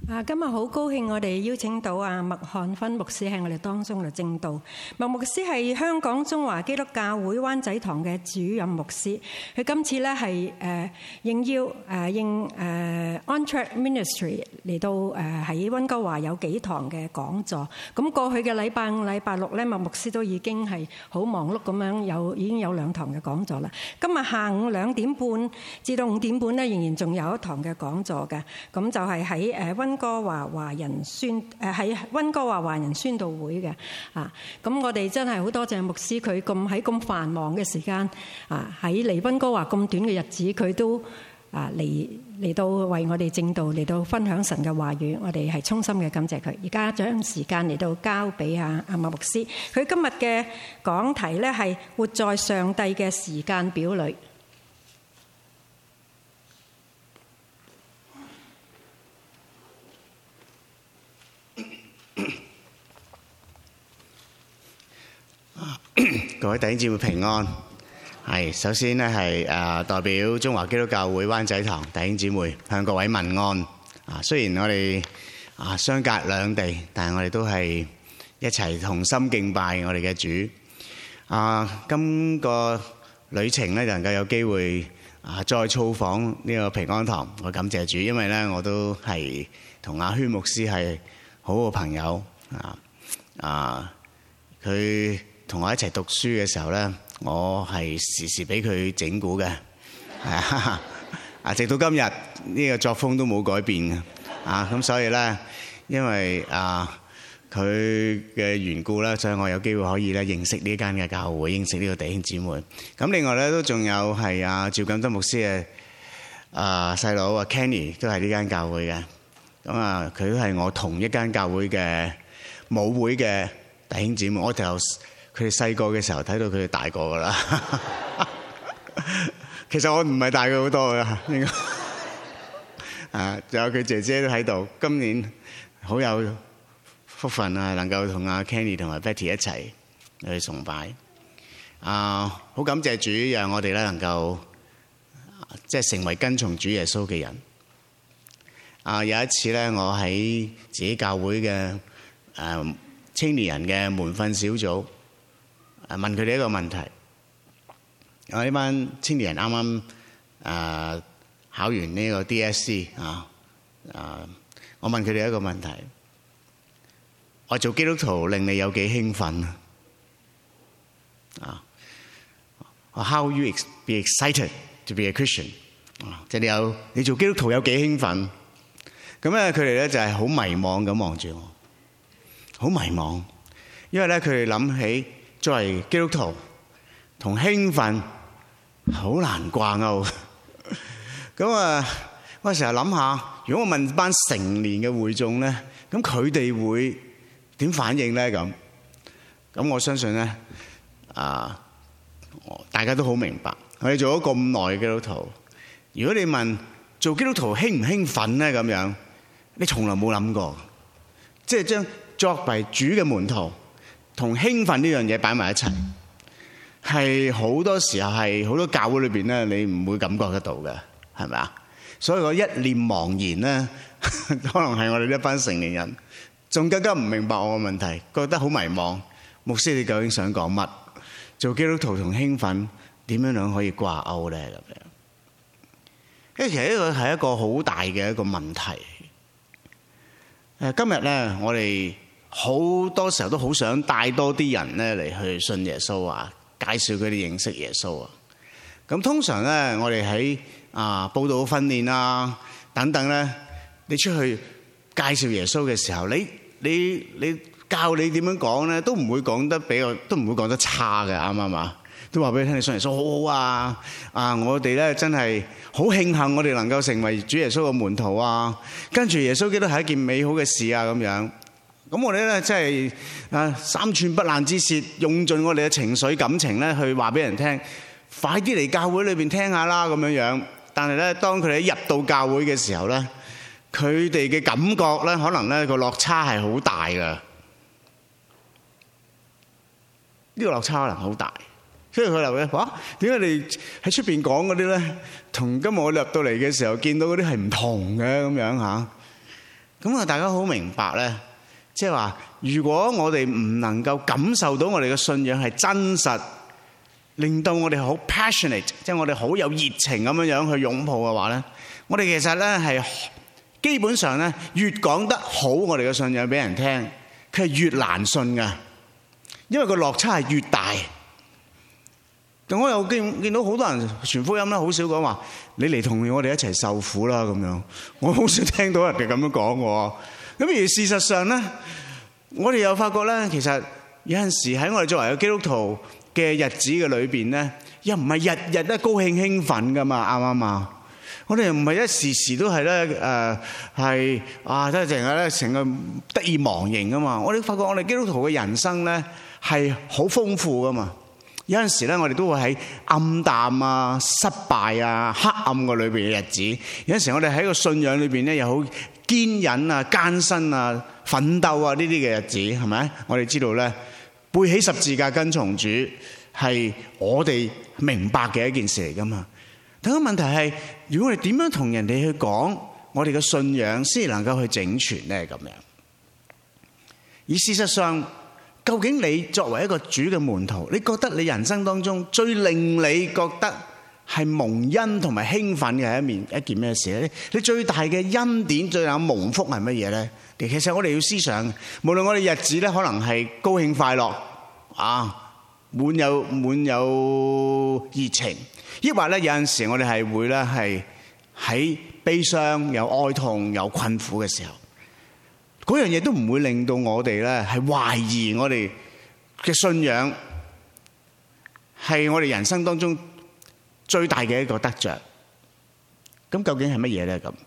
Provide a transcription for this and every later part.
今日好高興，我哋邀請到麥漢芬牧師喺我哋當中嚟證道。麥牧師係香港中華基督教會灣仔堂嘅主任牧師。佢今次咧係應邀應On Track Ministry 嚟到喺溫哥華有幾堂嘅講座。咁過去嘅禮拜五、禮拜六咧，麥牧師都已經係好忙碌咁樣已經有2堂嘅講座啦。今日下午2點半至到5點半咧，仍然仲有1堂嘅講座嘅。咁就係喺溫哥華華人喺溫哥華華人宣道會嘅咁我哋真係好多謝牧師，佢喺咁繁忙嘅時間喺嚟溫哥華咁短嘅日子，佢都嚟到為我哋證道，嚟到分享神嘅話語，我哋係衷心嘅感謝佢。而家將時間嚟到交俾阿麥牧師，佢今日嘅講題咧係活在上帝嘅時間表裏。 各位弟兄姊妹平安。首先咧係代表中華基督教會灣仔堂弟兄姊妹向各位問安。雖然我哋相隔兩地，但係我哋都係一齊同心敬拜我哋嘅主。今個旅程咧能夠有機會再造訪呢個平安堂，我感謝主，因為咧我都係同阿軒牧師係好好朋友。佢同我一齊讀書嘅時候咧，我係時時俾佢整蠱嘅，直到今日呢個作風都冇改變嘅，咁所以咧，因為佢嘅緣故咧，所以我有機會可以咧認識呢間嘅教會，認識呢個弟兄姊妹。咁另外咧都仲有係趙錦德牧師嘅細佬Kenny 都係呢間教會嘅，咁佢都係我同一間教會嘅母會嘅弟兄姊妹。我佢哋細個嘅時候睇到佢哋大個噶啦，其實我唔係大佢好多噶，應該仲有佢姐姐都喺度。今年好有福分能夠同阿 Kenny 同埋 Betty 一齊去崇拜。好感謝主，讓我哋咧能夠即係成為跟從主耶穌嘅人。有一次咧，我喺自己教會嘅青年人嘅門訓小組。問佢哋一個問題，我呢班青年人啱啱考完呢個 DSE 我問佢哋一個問題：我做基督徒令你有幾興奮？How you be excited to be a Christian？ 即係你做基督徒有幾興奮？咁咧佢哋咧就係好迷茫咁望住我，好迷茫，因為咧佢哋諗起。作為基督徒同興奮好難掛鈎。咁我成日諗下，如果我問班成年嘅會眾咧，咁佢哋會點反應咧？咁我相信咧，大家都好明白。我哋做咗咁耐嘅基督徒，如果你問做基督徒興唔興奮咧，咁樣你從來冇諗過，即係將作為主嘅門徒同興奮呢樣嘢擺埋一齊，係好多時候係好多教會裏邊咧，你唔會感覺得到嘅，係咪啊？所以我一念茫然咧，可能係我哋一班成年人仲更加唔明白我嘅問題，覺得好迷茫。牧師，你究竟想講乜？做基督徒同興奮點樣可以掛鈎咧？咁樣，因為其實呢個係一個好大嘅一個問題。今日咧，我哋好多時候都好想帶多啲人咧嚟去信耶穌啊，介紹佢哋認識耶穌啊。咁通常咧，我哋喺佈道訓練啊等等咧，你出去介紹耶穌嘅時候，你教你點樣講咧，都唔會講得差嘅，啱唔啱啊？都話俾你聽，你信耶穌好好啊！我哋咧真係好慶幸，我哋能夠成為主耶穌嘅門徒啊！跟住耶穌基督係一件美好嘅事啊！咁樣。咁我哋咧真係三寸不爛之舌，用盡我哋嘅情緒感情咧去話俾人聽，快啲嚟教會裏邊聽下啦咁樣樣。但係咧，當佢哋入到教會嘅時候咧，佢哋嘅感覺咧，可能咧個落差係好大㗎。呢個落差可能好大，所以佢話咧：點解你喺出邊講嗰啲咧，同今日我入到嚟嘅時候見到嗰啲係唔同嘅咁樣嚇？ 咁啊，大家好明白咧，即係話，如果我哋唔能夠感受到我哋嘅信仰係真實，令到我哋好 passionate， 即係我哋好有熱情咁樣去擁抱嘅話咧，我哋其實咧係基本上咧越講得好，我哋嘅信仰俾人聽，佢係越難信噶，因為個落差係越大。咁我又見到好多人傳福音啦，好少講話你嚟同我哋一齊受苦啦咁樣，我好少聽到人哋咁樣講喎。咁而事實上咧，我哋又發覺咧，其實有陣時喺我哋作為一個基督徒嘅日子嘅裏邊咧，又唔係日日都高興興奮噶嘛，啱唔啱啊？我哋唔係一時時都係咧係啊，真係成日咧成個得意忘形噶嘛。我哋發覺我哋基督徒嘅人生咧係好豐富噶嘛。有陣時咧，我哋都會喺暗淡啊、失敗啊、黑暗嘅裏邊嘅日子。有陣時我哋喺個信仰裏邊咧，又好堅忍啊、艱辛啊、奮鬥啊呢啲嘅日子，係咪？我哋知道咧，背起十字架跟從主係我哋明白嘅一件事嚟噶嘛。但個問題係，如果我哋點樣同人哋去講我哋嘅信仰，先能夠去整全咧咁樣？而事實上，究竟你作為一個主嘅門徒，你覺得你人生當中最令你覺得係蒙恩同埋興奮嘅一件咩事咧？你最大嘅恩典、最大嘅蒙福係乜嘢咧？其實我哋要思想，無論我哋日子咧可能係高興快樂啊，滿有熱情，抑或咧有陣時我哋係會咧係喺悲傷、有哀痛、有困苦嘅時候。嗰樣嘢都唔會令到我哋咧係懷疑我哋嘅信仰係我哋人生當中最大嘅一個得着。咁究竟係乜嘢咧？咁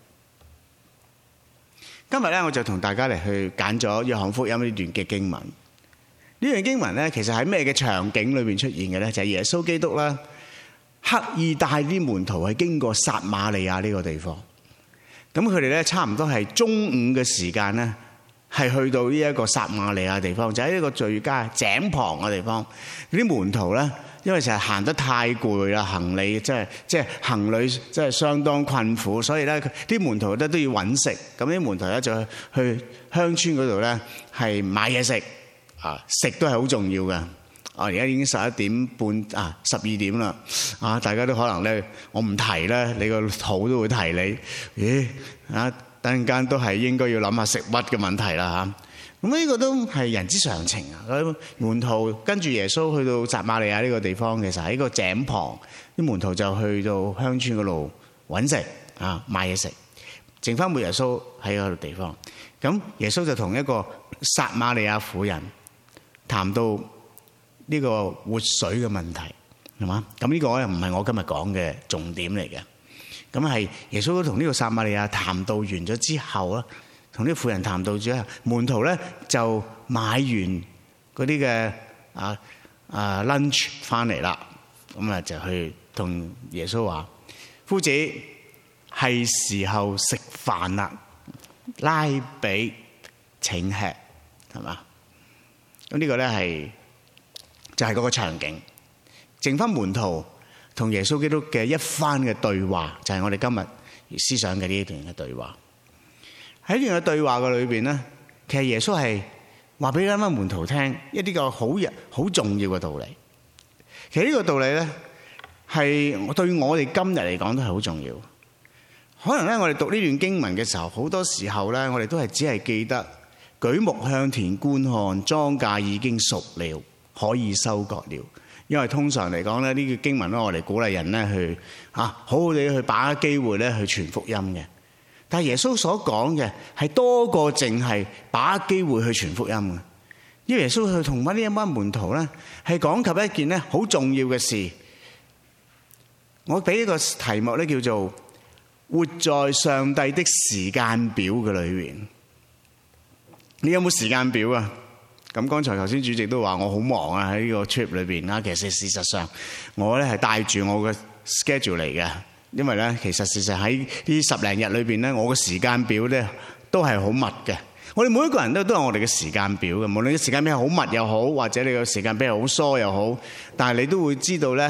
今日咧我就同大家嚟去揀咗約翰福音呢段嘅經文。呢段經文咧其實喺咩嘅場景裏邊出現嘅咧？就係耶穌基督啦，刻意帶啲門徒去經過撒瑪利亞呢個地方。咁佢哋咧差唔多係中午嘅時間咧。係去到呢一個撒瑪利亞地方，就喺呢個敘加井旁嘅地方。啲門徒咧，因為成日行得太攰啦，行李即係行李即係相當困苦，所以咧啲門徒咧都要揾食。咁啲門徒咧就去鄉村嗰度咧係買嘢食啊，食都係好重要嘅。而家已經11點半啊，12點啦啊，大家都可能咧，我唔提咧，你個肚都會提你。咦啊！等陣間都係應該要諗下食物嘅問題啦嚇，咁呢個都係人之常情啊！門徒跟住耶穌去到撒瑪利亞呢個地方，其實喺個井旁，啲門徒就去到鄉村嗰度揾食啊，買嘢食，剩翻冇耶穌喺嗰度地方。咁耶穌就同一個撒瑪利亞婦人談到呢個活水嘅問題，係嘛？咁呢個咧唔係我今日講嘅重點嚟嘅。咁係耶穌都同呢個撒瑪利亞談到完咗之後啦，同呢個婦人談到之後，門徒咧就買完嗰啲嘅lunch 翻嚟啦，咁啊就去同耶穌話：夫子，係時候食飯啦，拉比請吃，係嘛？咁呢個咧係就係嗰個場景，剩翻門徒同耶穌基督嘅一番嘅對話，就係我哋今日思想嘅呢一段嘅對話。喺呢段嘅對話嘅裏邊咧，其實耶穌係話俾啱啱門徒聽一啲個好重要嘅道理。其實呢個道理咧係對我哋今日嚟講都係好重要。可能咧我哋讀呢段經文嘅時候，好多時候咧我哋都係只係記得舉目向田觀看，莊稼已經熟了，可以收割了。因為通常嚟講咧，呢個經文咧，我哋鼓勵人咧去好好地去把握機會咧去傳福音嘅。但係耶穌所講嘅係多過淨係把握機會去傳福音嘅。因為耶穌去同翻呢一班門徒咧，係講及一件咧好重要嘅事。我俾一個題目咧，叫做活在上帝的時間表嘅裏面。你有冇時間表啊？咁剛才頭先主席都話我好忙啊，喺呢個 trip 裏邊啦。其實事實上我咧係帶住我嘅 schedule 嚟嘅，因為咧其實事實喺呢10零日裏邊咧，我嘅時間表咧都係好密嘅。我哋每一個人都有我哋嘅時間表嘅，無論啲時間表係好密又好，或者你個時間表係好疏又好，但係你都會知道咧，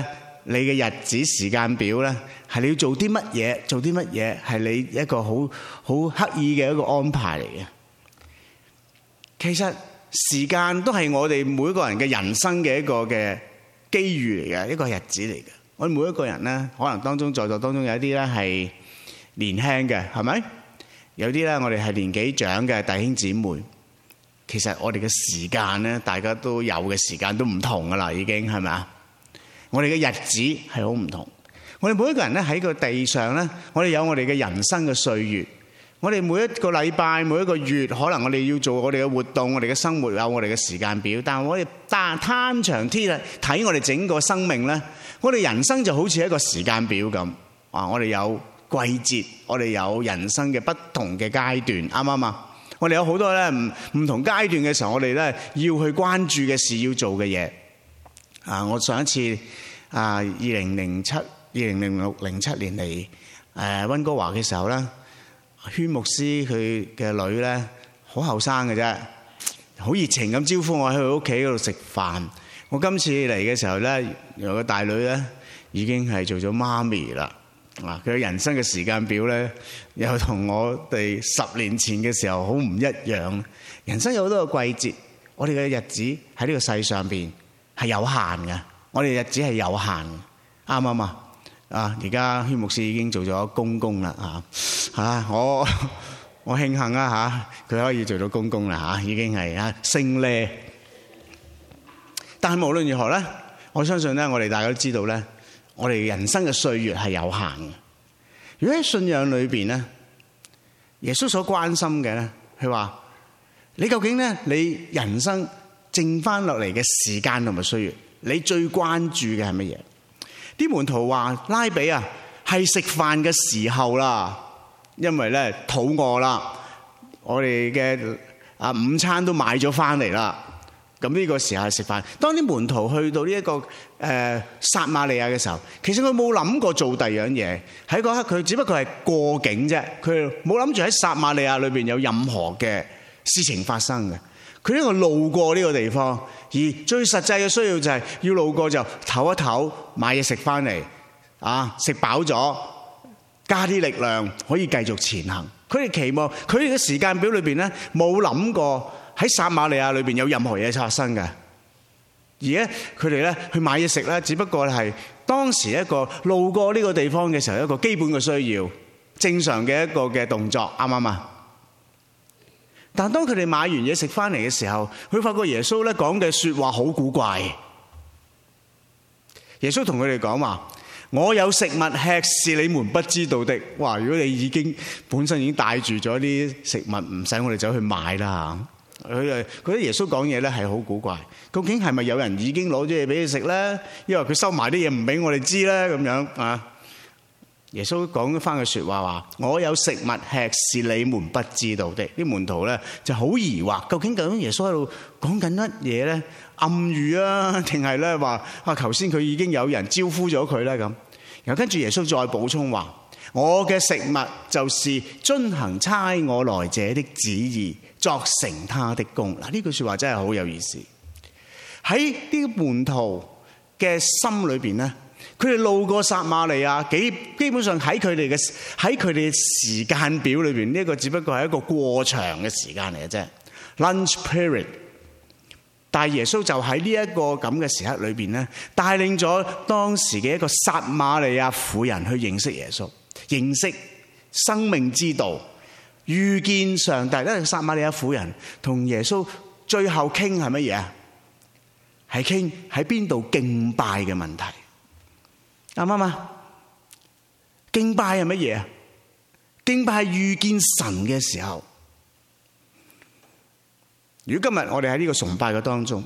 你嘅日子時間表咧，係你要做啲乜嘢，係你一個好刻意嘅一個安排嚟嘅。其實時間都係我哋每一個人嘅人生嘅一個嘅機遇嚟嘅，一個日子嚟嘅。我哋每一個人咧，可能在座當中有一啲咧係年輕嘅，係咪？有啲咧我哋係年紀長嘅弟兄姊妹。其實我哋嘅時間咧，大家都有嘅時間都唔同噶啦，已經係咪啊？我哋嘅日子係好唔同。我哋每一個人咧喺個地上咧，我哋有我哋嘅人生嘅歲月。我哋每一個禮拜、每一個月，可能我哋要做我哋嘅活動，我哋嘅生活有我哋嘅時間表。但係我哋攤長啲啦，睇我哋整個生命咧，我哋人生就好似一個時間表咁。我哋有季節，我哋有人生嘅不同嘅階段，啱唔啱啊？我哋有好多咧唔同階段嘅時候，我哋咧要去關注嘅事，要做嘅嘢。我上一次2007年嚟溫哥華嘅時候咧，宣牧師佢嘅女咧好後生嘅啫，好熱情咁招呼我喺佢屋企嗰度食飯。我今次嚟嘅時候咧，有個大女咧已經係做咗媽咪啦。佢嘅人生嘅時間表咧，又同我哋10年前嘅時候好唔一樣。人生有好多個季節，我哋嘅日子喺呢個世上邊係有限嘅。我哋日子係有限嘅，啱唔啱啊？而家宣牧師已經做咗公公啦，我慶幸啦佢可以做到公公啦，已經係升呢。但係無論如何咧，我相信咧，我哋大家都知道咧，我哋人生嘅歲月係有限嘅。如果喺信仰裏邊咧，耶穌所關心嘅咧，佢話你究竟咧，你人生剩翻落嚟嘅時間同埋歲月，你最關注嘅係乜嘢？啲門徒話拉比啊，係食飯嘅時候啦，因為咧肚餓啦，我哋嘅午餐都買咗翻嚟啦。咁呢個時候係食飯。當啲門徒去到呢一個撒瑪利亞嘅時候，其實佢冇諗過做第二樣嘢。喺嗰刻佢只不過係過境啫，佢冇諗住喺撒瑪利亞裏邊有任何嘅事情發生嘅。佢呢個路過呢個地方，而最實際嘅需要就係要路過就唞一唞，買嘢食翻嚟，食飽咗，加啲力量可以繼續前行。佢哋期望佢哋嘅時間表裏邊咧，冇諗過喺撒瑪利亞裏邊有任何嘢發生嘅。而咧佢哋咧去買嘢食咧，只不過係當時一個路過呢個地方嘅時候一個基本嘅需要，正常嘅一個嘅動作，啱唔啱啊？但當佢哋買完嘢食翻嚟嘅時候，佢發覺耶穌咧講嘅說話好古怪。耶穌同佢哋講話：我有食物吃是你們不知道的。哇！如果你本身已經帶住咗啲食物，唔使我哋走去買啦。佢哋覺得耶穌講嘢咧係好古怪。究竟係咪有人已經攞咗嘢俾佢食咧？因為佢收埋啲嘢唔俾我哋知咧咁樣啊？耶穌講翻嘅說話話：我有食物吃是你們不知道的。啲門徒咧就好疑惑，究竟耶穌喺度講緊乜嘢咧？暗喻啊，定係咧話頭先佢已經有人招呼咗佢咧咁？然後跟住耶穌再補充話：我嘅食物就是遵行差我來者的旨意，作成他的功。嗱，呢句說話真係好有意思。喺呢個門徒嘅心裏邊咧，佢哋路過撒瑪利亞，基本上喺佢哋嘅時間表裏邊，呢個只不過係一個過長嘅時間嚟嘅啫 ，lunch period。但係耶穌就喺呢一個咁嘅時刻裏邊咧，帶領咗當時嘅一個撒瑪利亞婦人去認識耶穌，認識生命之道，遇見上帝。因為撒瑪利亞婦人同耶穌最後傾係乜嘢啊？係傾喺邊度敬拜嘅問題。啱唔啱啊？敬拜係乜嘢啊？敬拜係遇見神嘅時候。如果今日我哋喺呢個崇拜嘅當中，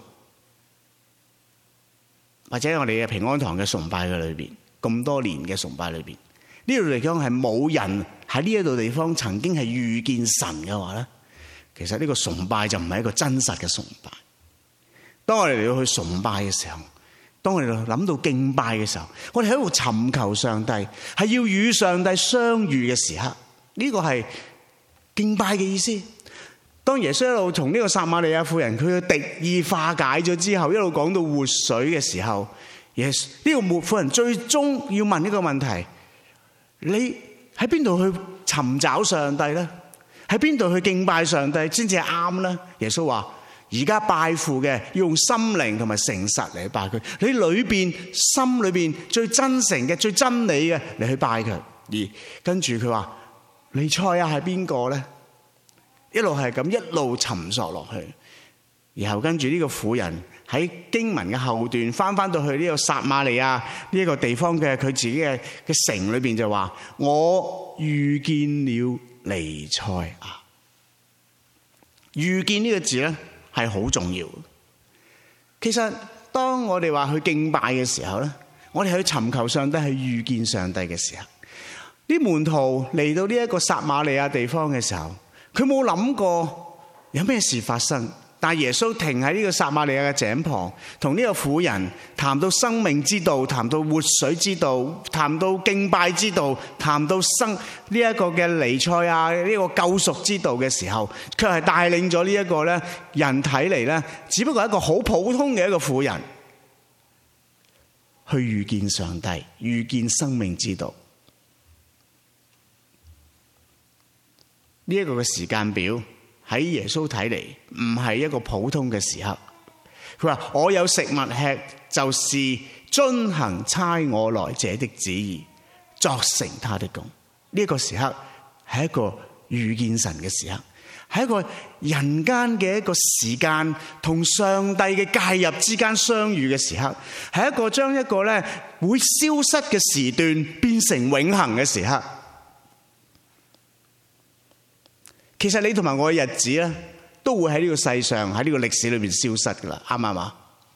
或者我哋嘅平安堂嘅崇拜嘅裏邊，咁多年嘅崇拜裏邊，呢度嚟講係冇人喺呢一度地方曾經係遇見神嘅話咧，其實呢個崇拜就唔係一個真實嘅崇拜。當我哋嚟到去崇拜嘅時候，當我哋諗到敬拜嘅時候，我哋喺度尋求上帝，係要與上帝相遇嘅時刻，呢個係敬拜嘅意思。當耶穌一路同呢個撒瑪利亞婦人佢嘅敵意化解咗之後，一路講到活水嘅時候， Yes， 呢個婦人最終要問呢個問題：你喺邊度去尋找上帝呢？喺邊度去敬拜上帝先至係啱呢？耶穌話：而家拜父嘅要用心靈同埋誠實嚟拜佢，你裏邊心裏邊最真誠嘅、最真理嘅嚟去拜佢。而跟住佢話：彌賽亞係邊個呢？一路係咁一路尋索落去，然後跟住呢個婦人喺經文嘅後段翻到去呢個撒瑪利亞呢一個地方嘅佢自己嘅城裏邊就話：我遇見了彌賽亞。遇見呢個字咧係好重要。其實當我哋話去敬拜嘅時候咧，我哋去尋求上帝，去遇見上帝嘅時候，啲門徒嚟到呢一個撒瑪利亞地方嘅時候，佢冇諗過有咩事發生。但係耶穌停喺呢個撒瑪利亞嘅井旁，同呢個婦人談到生命之道，談到活水之道，談到敬拜之道，談到生呢一個嘅彌賽亞呢個救贖之道嘅時候，卻係帶領咗呢一個咧人睇嚟咧，只不過係一個好普通嘅一個婦人，去遇見上帝，遇見生命之道。呢一個嘅時間表喺耶穌睇嚟唔係一個普通嘅時刻。佢話：我有食物吃，就是遵行差我來者的旨意，作成他的工。呢一個時刻係一個遇見神嘅時刻，係一個人間嘅一個時間同上帝嘅介入之間相遇嘅時刻，係一個將一個咧會消失嘅時段變成永恆嘅時刻。其實你同埋我嘅日子咧，都會喺呢個世上，喺呢個歷史裏邊消失噶啦，啱唔啱啊？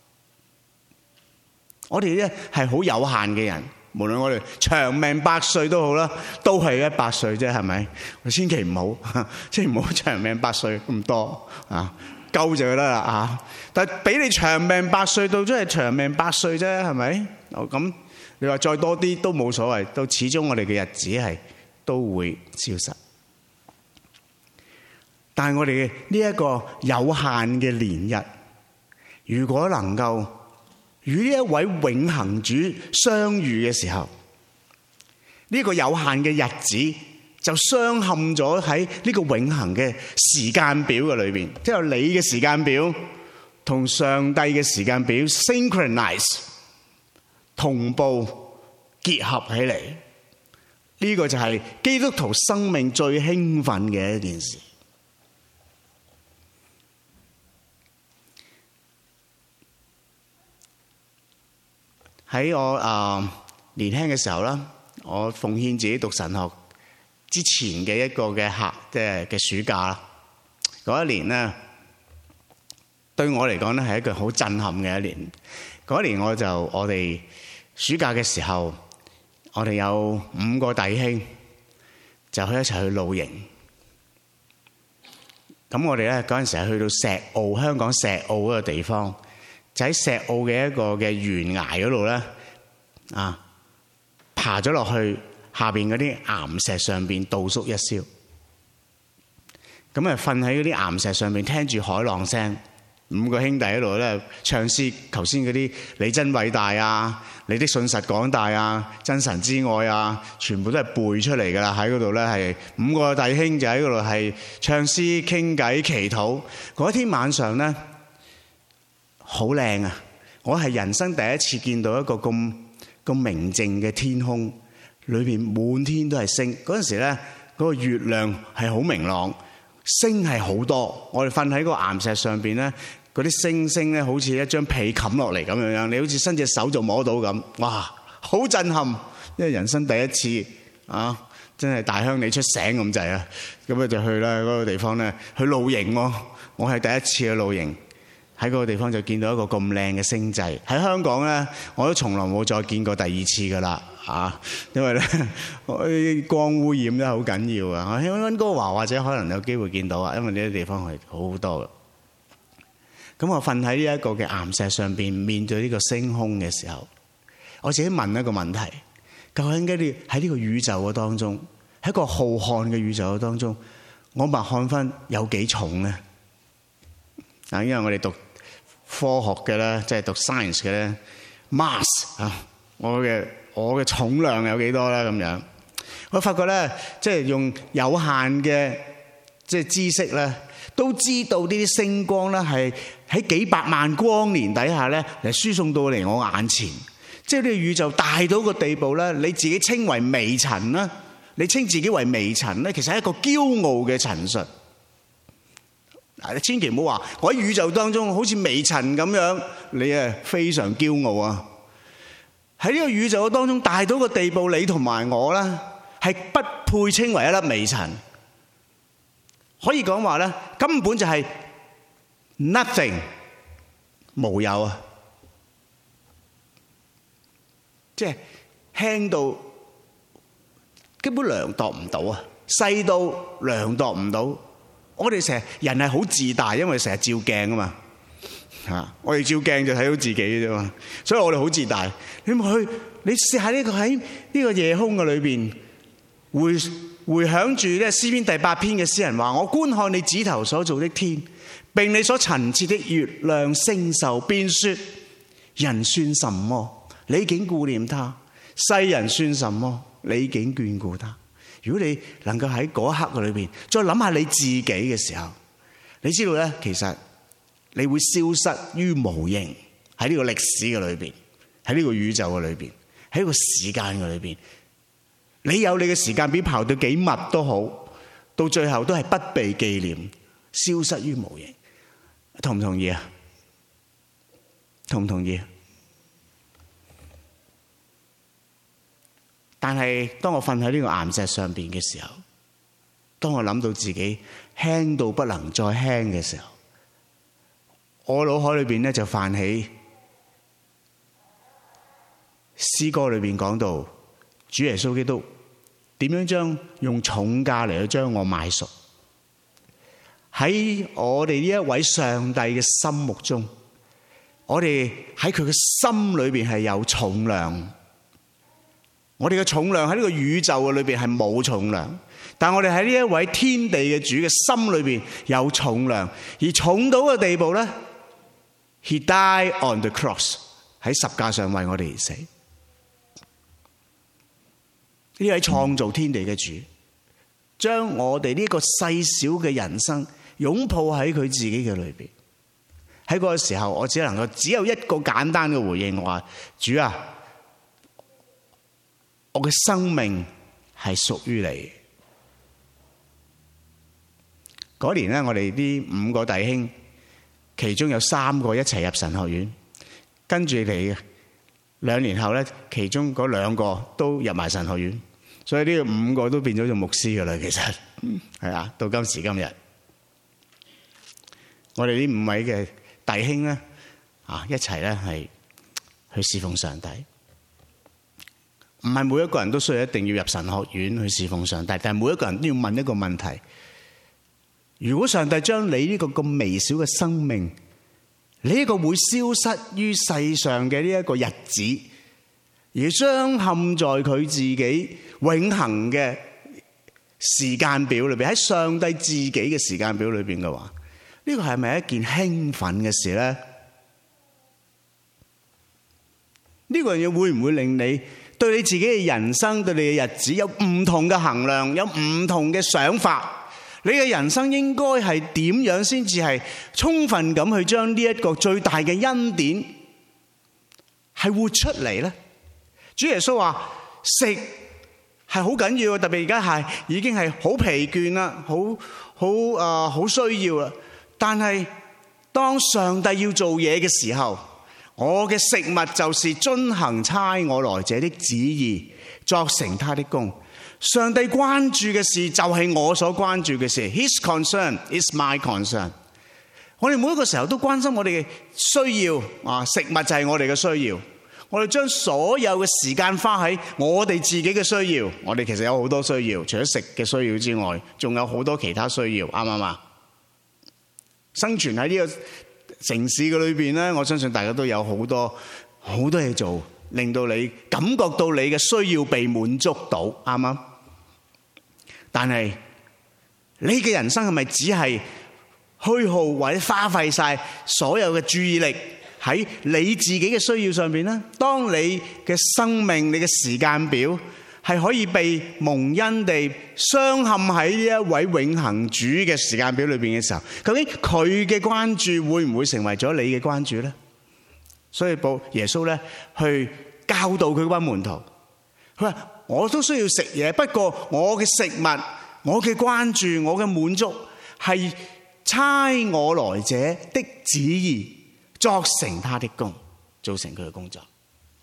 我哋咧係好有限嘅人，無論我哋長命100歲都好啦，都係100歲啫，係咪？我千祈唔好，千祈唔好長命100歲咁多啊，夠就得啦啊！但係俾你長命100歲，到咗係長命100歲啫，係咪？咁你話再多啲都冇所謂，到始終我哋嘅日子係都會消失。但係我哋呢一個有限嘅年日，如果能夠與呢一位永恆主相遇嘅時候，呢個有限嘅日子就鑲嵌咗喺呢個永恆嘅時間表嘅裏邊，即係你嘅時間表同上帝嘅時間表 synchronize 同步結合起嚟，呢個就係基督徒生命最興奮嘅一件事。喺我年輕嘅時候啦，我奉獻自己讀神學之前嘅一個嘅嘅暑假啦，嗰一年呢，對我嚟講咧係一個好震撼嘅一年。嗰一年我哋暑假嘅時候，我哋有5個弟兄就一齊去露營。咁我哋咧嗰陣時係去到石澳，香港石澳嗰個地方。就喺石澳嘅一個嘅懸崖嗰度咧，爬咗落去下邊嗰啲岩石上邊度宿一宵。咁啊，瞓喺嗰啲岩石上邊聽住海浪聲，5個兄弟喺度咧唱詩，頭先嗰啲你真偉大啊，你的信實廣大啊，真神之愛啊，全部都係背出嚟噶啦。喺嗰度咧係5個弟兄就喺嗰度係唱詩、傾偈、祈禱。嗰天晚上咧，好靚啊！我係人生第一次見到一個咁明淨嘅天空，裏邊滿天都係星。嗰陣時咧，嗰個月亮係好明朗，星係好多。我哋瞓喺個岩石上邊咧，嗰啲星星咧好似一張被冚落嚟咁樣，你好似伸隻手就摸到咁，哇！好震撼，因為人生第一次啊，真係大鄉里出醒咁滯啊！咁咧就去啦嗰個地方咧，去露營喎。我係第一次去露營。喺嗰個地方就見到一個咁靚嘅星際。喺香港咧，我都從來冇再見過第二次噶啦，因為咧光污染都好緊要啊。喺溫哥華或者可能有機會見到啊，因為呢啲地方係好多嘅。咁我瞓喺呢一個嘅岩石上邊，面對呢個星空嘅時候，我自己問一個問題：究竟喺呢個宇宙嘅當中，喺一個浩瀚嘅宇宙嘅當中，我麥漢芬有幾重咧？因為我哋讀科學嘅咧，即係讀 science 嘅咧， mass 啊，我嘅重量有幾多啦咁樣。我發覺咧，即係用有限嘅即係知識咧，都知道呢啲星光咧係喺幾百萬光年底下咧嚟輸送到嚟我眼前。即係呢個宇宙大到個地步咧，你自己稱為微塵啦，你稱自己為微塵咧，其實係一個驕傲嘅陳述。嗱，你千祈唔好話我喺宇宙當中好似微塵咁樣，你非常驕傲啊！喺呢個宇宙當中大到個地步，你同埋我咧係不配稱為一粒微塵，可以講話咧根本就係 nothing 無有啊！即係輕到根本量度唔到啊，細到量度唔到。我哋成日人係好自大，因為成日照鏡啊嘛，嚇！我哋照鏡就睇到自己嘅啫嘛，所以我哋好自大。你試下呢個喺呢個夜空嘅裏邊，回響住咧詩篇第8篇嘅詩人話：我觀看你指頭所造的天，並你所陳設的月亮星宿，便說：人算什麼？你竟顧念他；世人算什麼？你竟眷顧他。如果你能夠喺嗰一刻嘅裏邊，再諗下你自己嘅時候，你知道咧，其實你會消失於無形，喺呢個歷史嘅裏邊，喺呢個宇宙嘅裏邊，喺呢個時間嘅裏邊。你有你嘅時間表排到幾密都好，到最後都係不被紀念，消失於無形。同唔同意啊？同唔同意？但係當我瞓喺呢個岩石上邊嘅時候，當我諗到自己輕到不能再輕嘅時候，我腦海裏邊咧就泛起詩歌裏邊講到主耶穌基督點樣用重價嚟去將我買贖。喺我哋呢一位上帝嘅心目中，我哋喺佢嘅心裏邊係有重量。我哋嘅重量喺呢個宇宙嘅裏邊係冇重量，但我哋喺呢一位天地嘅主嘅心裏邊有重量，而重到嘅地步咧 ，He died on the cross， 喺十架上為我哋而死。呢位創造天地嘅主，將我哋呢個細小嘅人生擁抱喺佢自己嘅裏邊。喺嗰個時候，我只有一個簡單嘅回應，我話：主啊！我嘅生命係屬於你。嗰年咧，我哋啲5個弟兄，其中有3個一齊入神學院，跟住嚟嘅2年後咧，其中嗰2個都入埋神學院，所以呢個5個都變咗做牧師噶啦。其實係啊，到今時今日，我哋呢5位嘅弟兄咧一齊咧係去侍奉上帝。唔係每一個人都需要一定要入神學院去侍奉上帝，但係每一個人都要問一個問題：如果上帝將你呢個咁微小嘅生命，你呢個會消失於世上嘅呢一個日子，而將陷在佢自己永恆嘅時間表裏邊，喺上帝自己嘅時間表裏邊嘅話，呢個係咪一件興奮嘅事咧？呢個嘢會唔會令你對你自己嘅人生、對你嘅日子有唔同嘅衡量，有唔同嘅想法？你嘅人生應該係點樣先至係充分咁去將呢一個最大嘅恩典係活出嚟咧？主耶穌話食係好緊要，特別而家係已經係好疲倦啦，好需要啦。但係當上帝要做嘢嘅時候，我嘅食物就是遵行差我來者的旨意，作成他的功。上帝關注嘅事就係我所關注嘅事。His concern is my concern。我哋每一個時候都關心我哋嘅需要食物就係我哋嘅需要。我哋將所有嘅時間花喺我哋自己嘅需要。我哋其實有好多需要，除咗食嘅需要之外，仲有好多其他需要，啱唔啱啊？生存喺呢個城市嘅裏邊咧，我相信大家都有好多嘢做，令到你感覺到你嘅需要被滿足到，啱唔啱？但係你嘅人生係咪只係虛耗或者花費晒所有嘅注意力喺你自己嘅需要上邊咧。當你嘅生命、你嘅時間表係可以被蒙恩地鑲嵌喺呢一位永恆主嘅時間表裏邊嘅時候，究竟佢嘅關注會唔會成為咗你嘅關注咧？所以耶穌咧去教導佢班門徒，佢話我都需要食嘢，不過我嘅食物、我嘅關注、我嘅滿足係差我來者的旨意，作成他的工，做成佢嘅工作。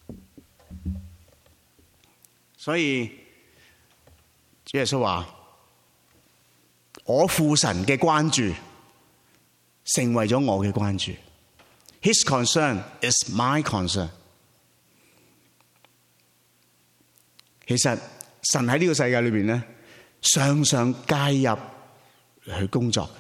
所以主耶穌話：我父神嘅關注成為咗我嘅關注。His concern is my concern。其實神喺呢個世界裏邊咧，常常介入去工作，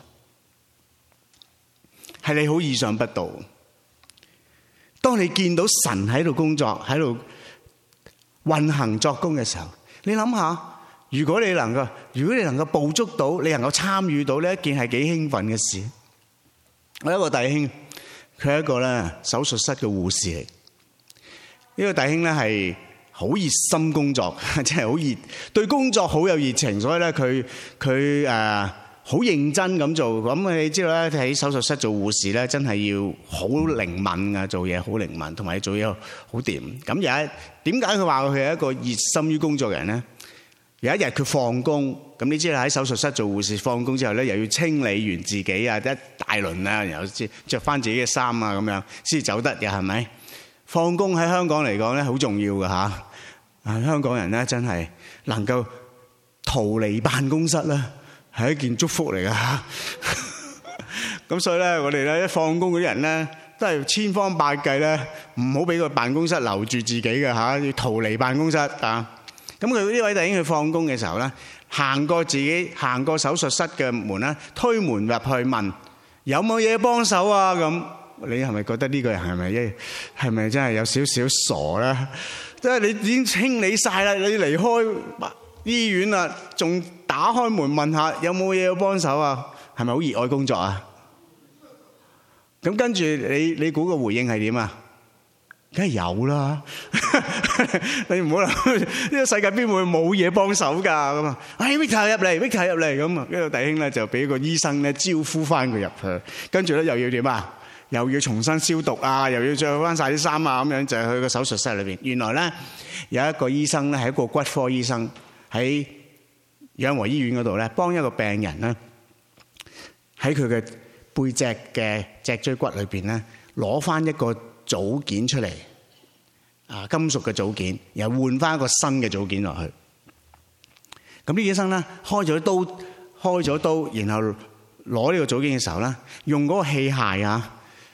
係你好意想不到。當你見到神喺度工作，喺度運行作工嘅時候，你諗下，如果你能夠捕捉到，你能夠參與到呢一件係幾興奮嘅事。我有一個弟兄，佢係一個咧手術室嘅護士嚟。呢個弟兄咧係好熱心工作，即係好熱，對工作好有熱情，所以咧佢好認真咁做。咁你知道咧，喺手術室做護士咧，真係要好靈敏啊，做嘢好靈敏，同埋做嘢好掂。咁點解佢話佢係一個熱心於工作嘅人咧？有一日佢放工，咁你知啦，喺手術室做護士放工之後咧，又要清理完自己啊一大輪啊，然後着翻自己嘅衫啊咁樣先至走得嘅，係咪？放工喺香港嚟講咧，好重要㗎嚇。香港人咧真係能夠逃離辦公室咧，係一件祝福嚟㗎嚇。咁所以咧，我哋咧一放工嗰啲人咧，都係千方百計咧，唔好俾個辦公室留住自己嘅嚇，要逃離辦公室啊！咁佢呢位弟兄佢放工嘅時候咧，行過手術室嘅門啦，推門入去問有冇嘢幫手啊？咁你係咪覺得呢個人係咪真係有少少傻咧？即係你已經清理晒啦，你離開醫院啦，仲打開門問下有冇嘢要幫手啊？係咪好熱愛工作啊？咁跟住你估個回應係點啊？梗係有啦！你唔好諗呢個世界邊會冇嘢幫手㗎咁啊！Victor 入嚟咁啊！呢個弟兄咧就俾個醫生咧招呼翻佢入去，跟住咧又要點啊？又要重新消毒啊！又要着翻晒啲衫啊！咁樣就去個手術室裏邊。原來咧有一個醫生咧係一個骨科醫生喺養和醫院嗰度咧，幫一個病人咧喺佢嘅背脊嘅脊椎骨裏邊咧攞翻一個組件出嚟，金屬嘅組件，然後換翻一個新嘅組件落去。咁呢醫生咧開咗刀，然後攞呢個組件嘅時候咧，用嗰個器械啊，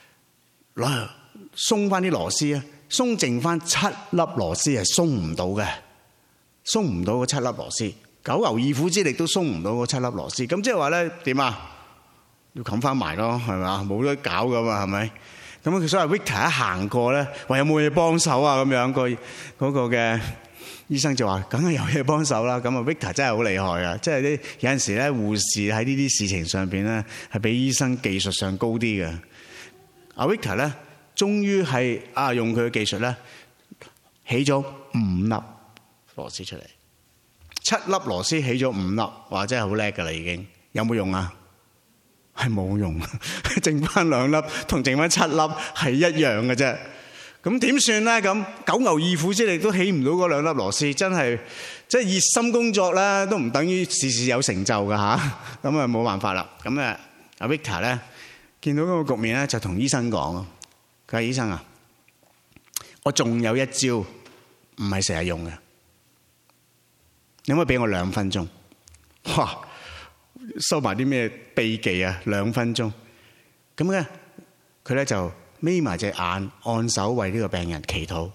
鬆翻啲螺絲啊，鬆剩翻7粒螺絲係鬆唔到嘅，鬆唔到嗰7粒螺絲，九牛二虎之力都鬆唔到嗰7粒螺絲。咁即係話咧點啊？要冚翻埋咯，係嘛？冇得搞噶嘛，係咪？咁佢所謂 Victor 一行過咧，話有冇嘢幫手啊？咁樣嗰個嘅醫生就話：梗係有嘢幫手啦。咁啊 Victor 真係好厲害啊！即係有陣時咧，護士喺呢啲事情上邊咧，係比醫生技術上高啲嘅。阿 Victor 咧，終於係用佢嘅技術咧，起咗5粒螺絲出嚟。7粒螺絲起咗5粒，哇！真係好叻㗎啦，已經。有冇用啊？係冇用，剩翻2粒同剩翻7粒係一樣嘅啫。咁點算咧？咁九牛二虎之力都起唔到嗰2粒螺絲，真係即係熱心工作啦，都唔等於事事有成就㗎吓。咁啊冇辦法啦。咁啊阿 Victor 咧見到嗰個局面咧，就同醫生講：佢話醫生啊，我仲有一招唔係成日用嘅，你可唔可以俾我2分鐘？哇！收埋啲咩秘技啊？2分鐘咁咧，佢咧就眯埋隻眼，按手為呢個病人祈禱。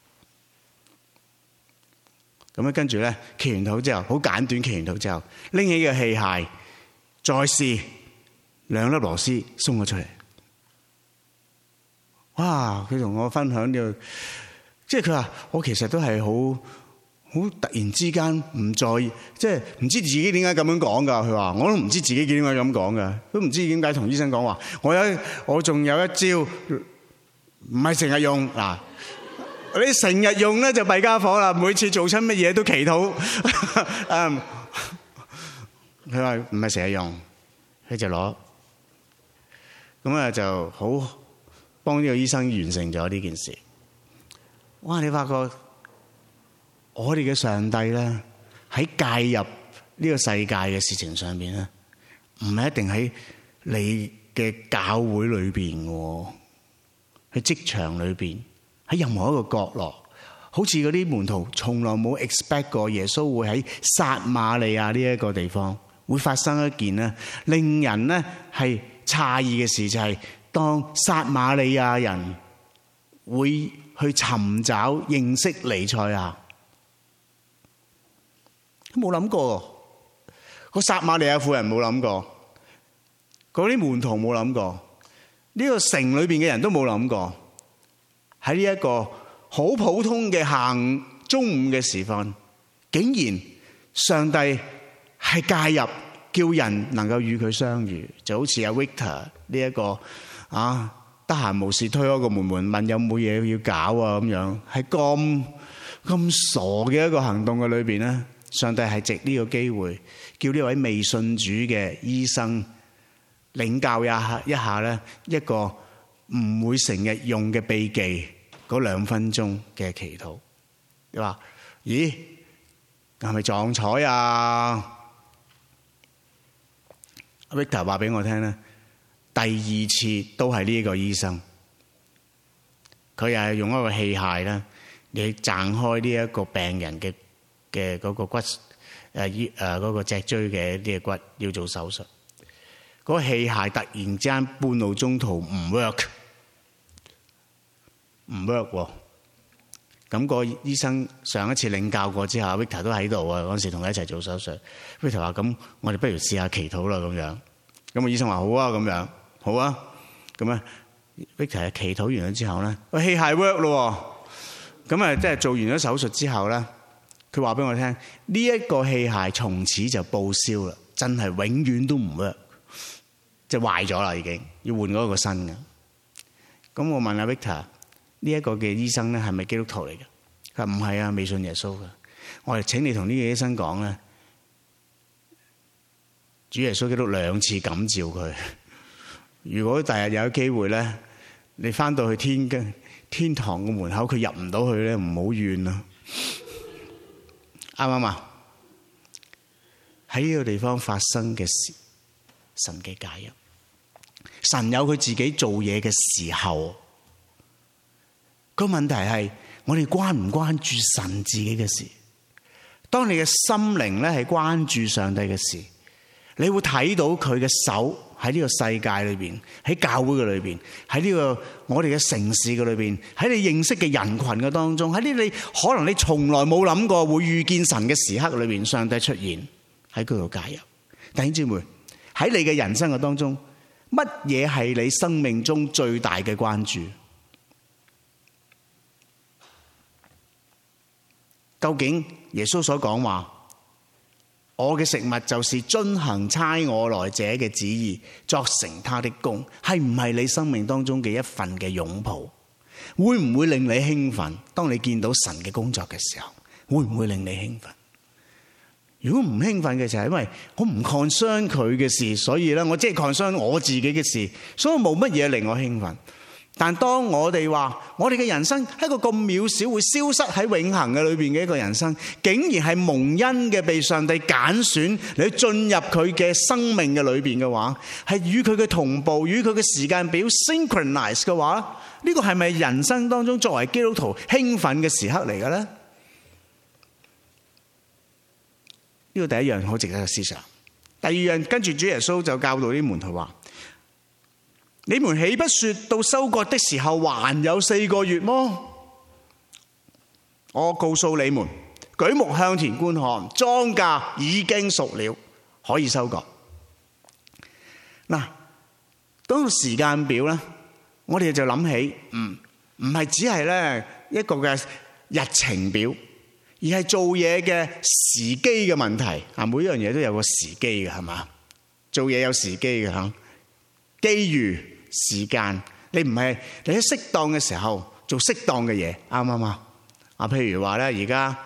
咁咧跟住咧祈完禱之後，好簡短祈完禱之後，拎起個器械再試2粒螺絲鬆咗出嚟。哇！佢同我分享呢個，即係佢話我其實都係好突然之間唔在意，即係唔知自己點解咁樣講㗎。佢話我都唔知自己點解咁講㗎，都唔知點解同醫生講話。我仲有一招唔係成日用嗱。你成日用咧就弊家伙啦，每次做親乜嘢都祈禱。佢話唔係成日用，佢就攞，咁啊就好幫呢個醫生完成咗呢件事。哇！你發覺我哋嘅上帝咧喺介入呢個世界嘅事情上邊咧，唔係一定喺你嘅教會裏邊嘅，喺職場裏邊。喺任何一個角落，好似嗰啲門徒從來冇 expect 過耶穌會喺撒瑪利亞呢一個地方會發生一件咧令人咧係詫異嘅事，就係當撒瑪利亞人會去尋找認識彌賽亞，冇諗過，個撒瑪利亞婦人冇諗過，嗰啲門徒冇諗過，呢個城裏邊嘅人都冇諗過。喺呢一個好普通嘅下午中午嘅時分，竟然上帝係介入，叫人能夠與佢相遇，就好似阿 Victor 呢一個得閒無事推開個門問有冇嘢要搞啊咁樣，係咁傻嘅一個行動嘅裏邊咧，上帝係藉呢個機會叫呢位未信主嘅醫生領教一下咧一個唔會成日用嘅秘技，嗰2分鐘嘅祈禱。你話咦係咪撞彩啊？Victor 話俾我聽咧，第2次都係呢個醫生，佢又係用一個器械咧，你掙開呢一個病人嘅嗰個骨嗰個脊椎嘅呢個骨要做手術，嗰個器械突然之間半路中途唔 work 喎。咁個醫生上一次領教過之後，Victor 都喺度啊，嗰時同佢一齊做手術。Victor 話：咁我哋不如試下祈禱啦咁樣。咁個醫生話：好啊，咁樣好啊。咁啊 Victor 祈禱完咗之後咧，個器械 work 咯。咁啊，即係做完咗手術之後咧，佢話俾我聽：呢一個器械從此就報銷啦，真係永遠都唔 work，即係壞咗啦，已經要換嗰個新嘅。咁我問阿 Victor。呢一個嘅醫生咧係咪基督徒嚟嘅？佢話唔係啊，未信耶穌嘅。我哋請你同呢個醫生講咧，主耶穌基督2次感召佢。如果第日有機會咧，你翻到去天堂嘅門口，佢入唔到去咧，唔好怨啊！啱唔啱啊？喺呢個地方發生嘅事，神嘅介入，神有佢自己做嘢嘅時候。個問題係我哋關唔關注神自己嘅事？當你嘅心靈咧係關注上帝嘅事，你會睇到佢嘅手喺呢個世界裏邊，喺教會嘅裏邊，喺呢個我哋嘅城市嘅裏邊，喺你認識嘅人群嘅當中，喺呢你可能你從來冇諗過會遇見神嘅時刻裏邊，上帝出現喺嗰度介入。弟兄姊妹，喺你嘅人生嘅當中，乜嘢係你生命中最大嘅關注？究竟耶穌所講話，我嘅食物就是遵行差我來者嘅旨意，作成他的功，係唔係你生命當中嘅一份嘅擁抱？會唔會令你興奮？當你見到神嘅工作嘅時候，會唔會令你興奮？如果唔興奮嘅就係因為我唔 concern 佢嘅事，所以咧我即係 concern 我自己嘅事，所以冇乜嘢令我興奮。但當我哋話我哋嘅人生係一個咁渺小，會消失喺永恆嘅裏邊嘅一個人生，竟然係蒙恩嘅被上帝揀選嚟進入佢嘅生命嘅裏邊嘅話，係與佢嘅同步，與佢嘅時間表 synchronize 嘅話，呢個係咪人生當中作為基督徒興奮嘅時刻嚟嘅咧？呢個第一樣好值得嘅思想。第二樣，跟住主耶穌就教導啲門徒話：你們豈不說到收割的時候還有4個月麼？我告訴你們，舉目向田觀看，莊稼已經熟了，可以收割。嗱，當時間表咧，我哋就諗起，唔係只係咧一個嘅日程表，而係做嘢嘅時機嘅問題。啊，每一樣嘢都有個時機嘅，係嘛？做嘢有時機嘅嚇，機遇。時間你唔係你喺適當嘅時候做適當嘅嘢，啱唔啱啊？譬如話咧，而家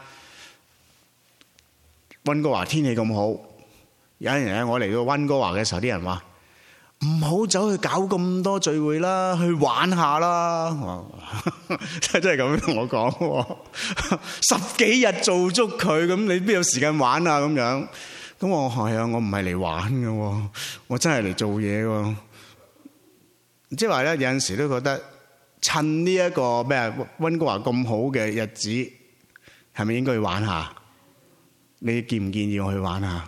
溫哥華天氣咁好，有人咧，我嚟到溫哥華嘅時候，啲人話唔好走去搞咁多聚會啦，去玩下啦。真係咁樣同我講，10幾日做足佢，咁你邊有時間玩啊？咁樣，咁我係啊，我唔係嚟玩嘅，我真係嚟做嘢喎。即係話咧，有陣時都覺得趁呢一個咩啊溫哥華咁好嘅日子，係咪應該去玩下？你建唔建議我去玩下？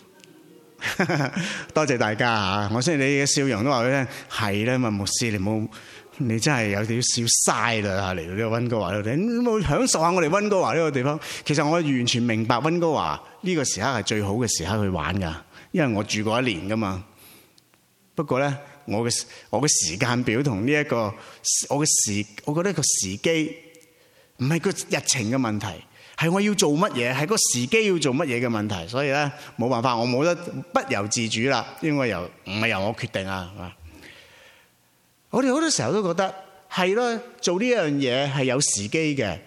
多謝大家嚇！我相信你嘅笑容都話俾你聽，係咧，牧師你真係有啲少嘥啦，嚟到呢個溫哥華呢度，你冇享受下我哋溫哥華呢個地方。其實我完全明白溫哥華呢個時刻係最好嘅時刻去玩噶，因為我住過1年噶嘛。不過咧，我嘅時間表同呢一個我覺得個時機唔係個日程嘅問題。係我要做乜嘢，係個時機要做乜嘢嘅問題，所以咧冇辦法，我冇得不由自主啦，因為唔係由我決定啊。我哋好多時候都覺得係咯，做呢樣嘢係有時機嘅。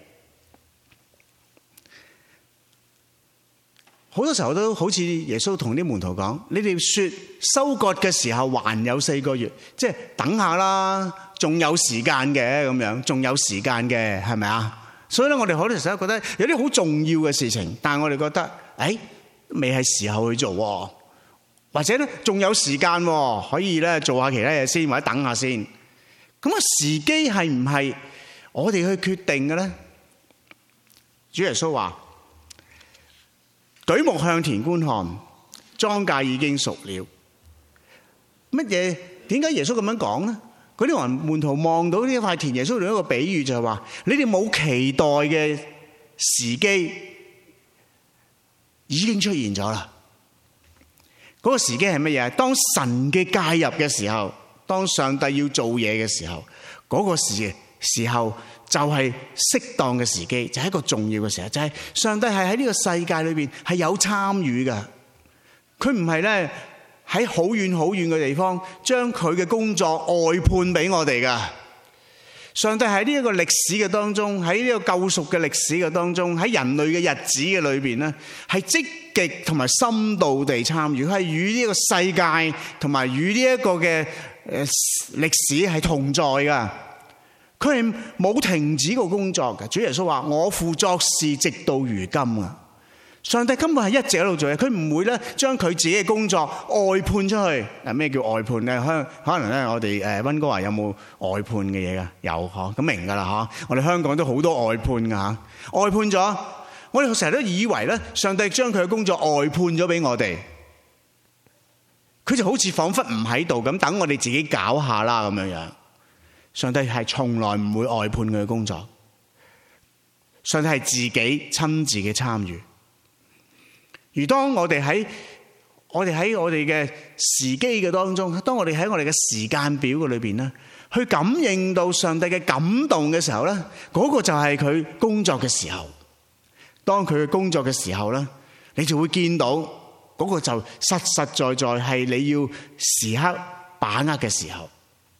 好多時候都好似耶穌同啲門徒講：你哋說收割嘅時候還有4個月，即係等下啦，仲有時間嘅咁樣，仲有時間嘅，係咪啊？所以咧，我哋好多時候覺得有啲好重要嘅事情，但係我哋覺得，未係時候去做喎，或者咧仲有時間喎，可以咧做下其他嘢先，或者等下先。咁啊，時機係唔係我哋去決定嘅咧？主耶穌話：舉目向田觀看，莊稼已經熟了。乜嘢？點解耶穌咁樣講咧？嗰啲門徒望到呢一塊田，耶穌用一個比喻就係話：你哋冇期待嘅時機已經出現咗啦。嗰個時機係乜嘢？當神嘅介入嘅時候，當上帝要做嘢嘅時候，嗰個時候就係適當嘅時機，就係一個重要嘅時候，就係上帝係喺呢個世界裏邊係有參與嘅。佢唔係咧喺好遠好遠嘅地方將佢嘅工作外判俾我哋噶。上帝喺呢一個歷史嘅當中，喺呢個救贖嘅歷史嘅當中，喺人類嘅日子嘅裏邊咧，係積極同埋深度地參與，佢係與呢個世界同埋與呢一個嘅歷史係同在噶。佢係冇停止過工作嘅。主耶穌話：我父作事直到如今啊！上帝根本係一直喺度做嘢，佢唔會咧將佢自己嘅工作外判出去。嗱，咩叫外判咧？可能咧，我哋溫哥華有冇外判嘅嘢噶？有嗬，咁明噶啦嗬。我哋香港都好多外判噶吓，外判咗。我哋成日都以為咧，上帝將佢嘅工作外判咗俾我哋，佢就好似彷彿唔喺度咁，等我哋自己搞下啦咁樣樣。上帝係從來唔會外判佢嘅工作，上帝係自己親自嘅參與。而當我哋喺我哋嘅時機嘅當中，當我哋喺我哋嘅時間表嘅裏邊咧，去感應到上帝嘅感動嘅時候咧，嗰個就係佢工作嘅時候。當佢嘅工作嘅時候咧，你就會見到嗰個就實實在在係你要時刻把握嘅時候。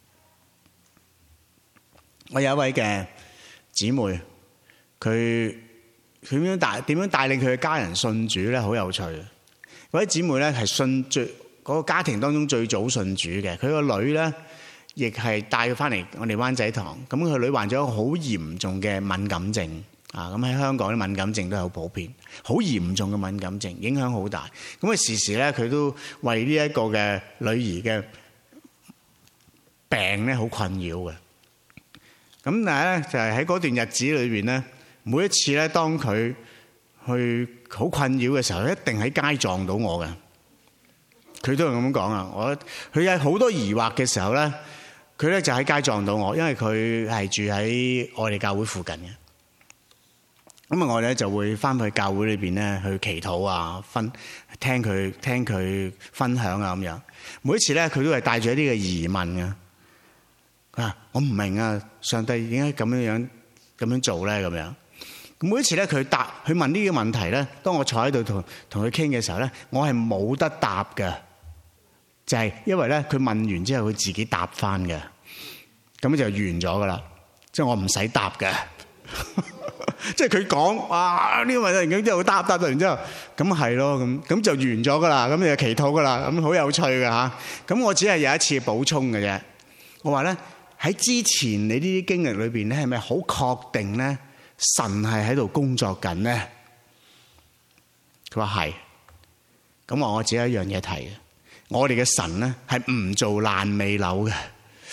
我有一位嘅姊妹，佢點樣帶領佢嘅家人信主咧？好有趣嘅。嗰位姊妹咧係嗰個家庭當中最早信主嘅。佢個女咧亦係帶佢翻嚟我哋灣仔堂。咁佢女患咗一個好嚴重嘅敏感症啊！咁喺香港啲敏感症都係好普遍，好嚴重嘅敏感症，影響好大。咁佢時時咧佢都為呢一個嘅女兒嘅病咧好困擾嘅。咁但係咧就係喺嗰段日子裏邊咧。每一次咧，當佢去好困擾嘅時候，一定喺街撞到我嘅。佢都係咁講啊！佢有好多疑惑嘅時候咧，佢咧就喺街撞到我，因為佢係住喺我哋教會附近嘅。咁啊，我哋咧就會翻去教會裏邊咧去祈禱啊，聽佢分享啊咁樣。每一次咧，佢都係帶住一啲嘅疑問嘅。佢話：我唔明啊，上帝點解咁樣做咧？咁樣。每一次咧，佢問呢個問題咧，當我坐喺度同佢傾嘅時候咧，我係冇得答嘅，就係因為咧佢問完之後佢自己答翻嘅。 咁就完咗噶啦，即係我唔使答嘅。即係佢講哇呢個問題然之後答到然之後咁係咯，咁就完咗噶啦，咁你就祈禱噶啦，咁好有趣嘅嚇。咁我只係有一次補充嘅啫。我話咧喺之前你呢啲經歷裏邊咧係咪好確定咧神係喺度工作緊咧？佢話係。咁我只有一樣嘢提嘅，我哋嘅神咧係唔做爛尾樓嘅。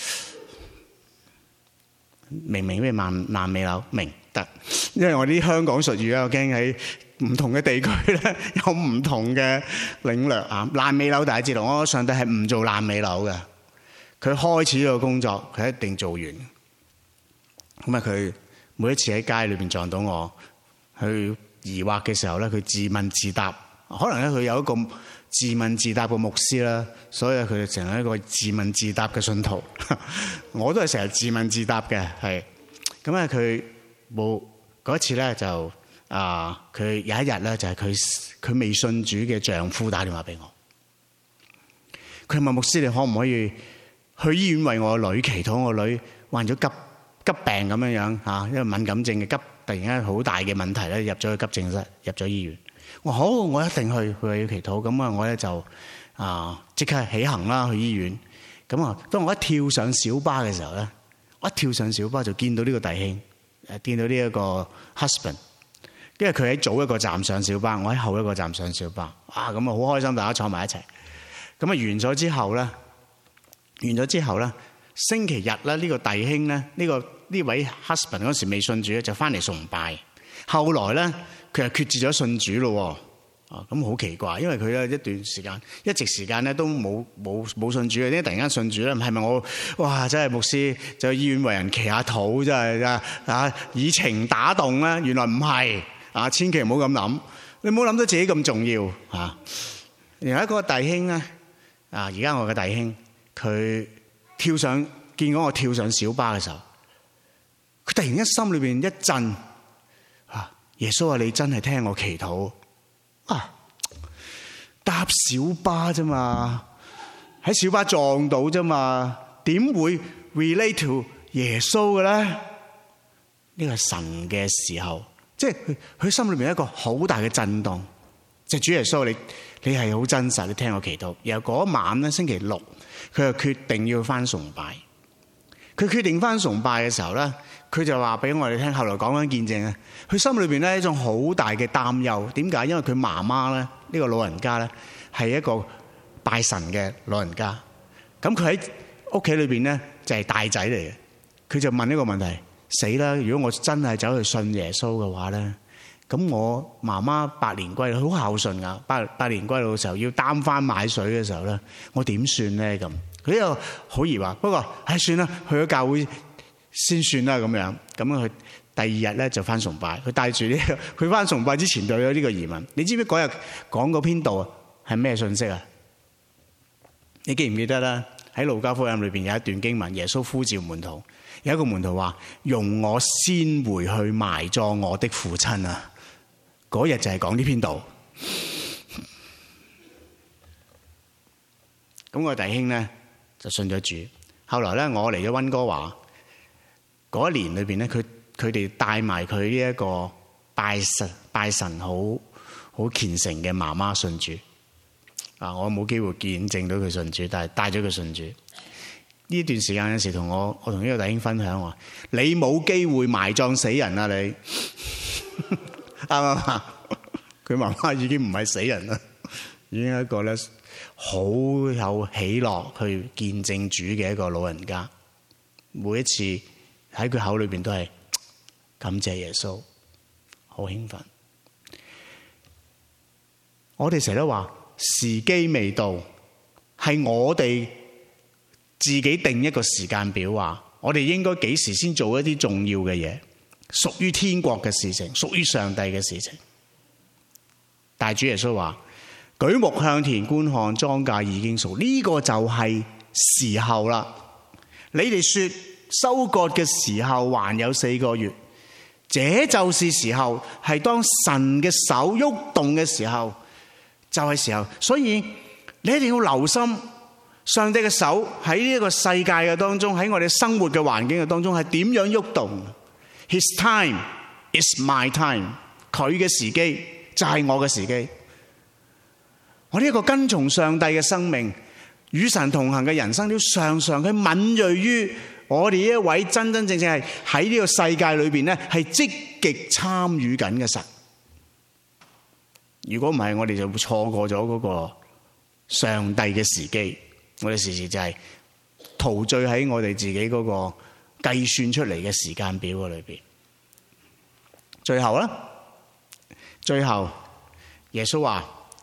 明咩爛尾樓？明得，因為我啲香港術語咧，我驚喺唔同嘅地區咧有唔同嘅領略啊！爛尾樓大家知道，我上帝係唔做爛尾樓嘅。佢開始呢個工作，佢一定做完。咁啊，佢每一次喺街裏邊撞到我，去疑惑嘅時候咧，佢自問自答。可能咧佢有一個自問自答嘅牧師啦，所以佢就成為一個自問自答嘅信徒。我都係成日自問自答嘅，係咁啊！佢冇嗰一次咧就佢有一日咧就係佢未信主嘅丈夫打電話俾我，佢問牧師，你可唔可以去醫院為我個女祈禱？我個女患咗急病咁樣嚇，因為敏感症嘅突然間好大嘅問題咧，入咗去急症室，入咗醫院。我好，我一定去要祈禱。咁啊，我咧就即刻起行啦，去醫院。咁啊，當我一跳上小巴嘅時候咧，我一跳上小巴就見到呢個弟兄，見到呢一個 husband。因為佢喺早一個站上小巴，我喺後一個站上小巴。咁啊好開心，大家坐埋一齊。咁啊完咗之後咧，星期日咧呢個弟兄咧呢位 husband 嗰時未信主咧，就翻嚟崇拜。後來咧，佢又決志咗信主咯。咁好奇怪，因為佢咧一段時間一直時間咧都冇信主嘅，點解突然間信主咧？係咪我哇真係牧師就去醫院為人祈下禱，真係以情打動咧？原來唔係千祈唔好咁諗，你唔好諗到自己咁重要嚇。另外一個弟兄咧而家我嘅弟兄，佢見到我跳上小巴嘅時候，佢突然間心裏邊一震。耶穌話：你真係聽我祈禱搭小巴啫嘛，喺小巴撞到啫嘛，點會 relate to 耶穌嘅咧？呢個係神嘅時候，即係佢心裏面一個好大嘅震動。就主耶穌，你係好真實，你聽我祈禱。然後嗰晚咧，星期六，佢就決定要翻崇拜。佢決定翻崇拜嘅時候咧，佢就話俾我哋聽，後來講緊見證啊，佢心裏邊咧一種好大嘅擔憂。點解？因為佢媽媽咧，呢個老人家咧係一個拜神嘅老人家。咁佢喺屋企裏邊咧就係大仔嚟嘅。佢就問呢個問題：死啦！如果我真係走去信耶穌嘅話咧，咁我媽媽百年歸老，好孝順噶。百年歸老嘅時候要擔翻買水嘅時候咧，我點算咧？咁佢又好疑惑。不過算啦，去咗教會先算啦咁樣。咁佢第二日咧就翻崇拜。佢帶住呢個，佢翻崇拜之前就有呢個疑問。你知唔知嗰日講嗰篇道係咩信息啊？你記唔記得啦？喺路加福音裏邊有一段經文，耶穌呼召門徒，有一個門徒話：容我先回去埋葬我的父親啊！嗰日就係講呢篇道。咁個弟兄咧就信咗主。後來咧我嚟咗溫哥華嗰一年裏邊咧，佢哋帶埋佢呢一個拜神好虔誠嘅媽媽信主。我冇機會見證到佢信主，但係帶咗佢信主。呢段時間有時我同呢個弟兄分享話：你冇機會埋葬死人啊！你啱唔啱？佢媽媽已經唔係死人啦，已經係一個咧好有喜樂去見證主嘅一個老人家。每一次喺佢口裏邊都係感謝耶穌，好興奮。我哋成日都話時機未到，係我哋自己定一個時間表，話我哋應該幾時先做一啲重要嘅嘢，屬於天國嘅事情，屬於上帝嘅事情。但係主耶穌話：舉目向田觀看，莊稼已經熟，呢個就係時候啦。你哋說收割嘅時候還有4個月，這就是時候，係當神嘅手喐動嘅時候，就係時候。所以你一定要留心上帝嘅手喺呢一個世界嘅當中，喺我哋生活嘅環境嘅當中係點樣喐動。His time is my time， 佢嘅時機就係我嘅時機。我呢一個跟從上帝嘅生命，與神同行嘅人生，都常常去敏銳於我哋呢一位真真正正係喺呢個世界裏邊咧，係積極參與緊嘅神。如果唔係，我哋就會錯過咗嗰個上帝嘅時機。我哋時時就係陶醉喺我哋自己嗰個計算出嚟嘅時間表嘅裏邊。最後耶穌話：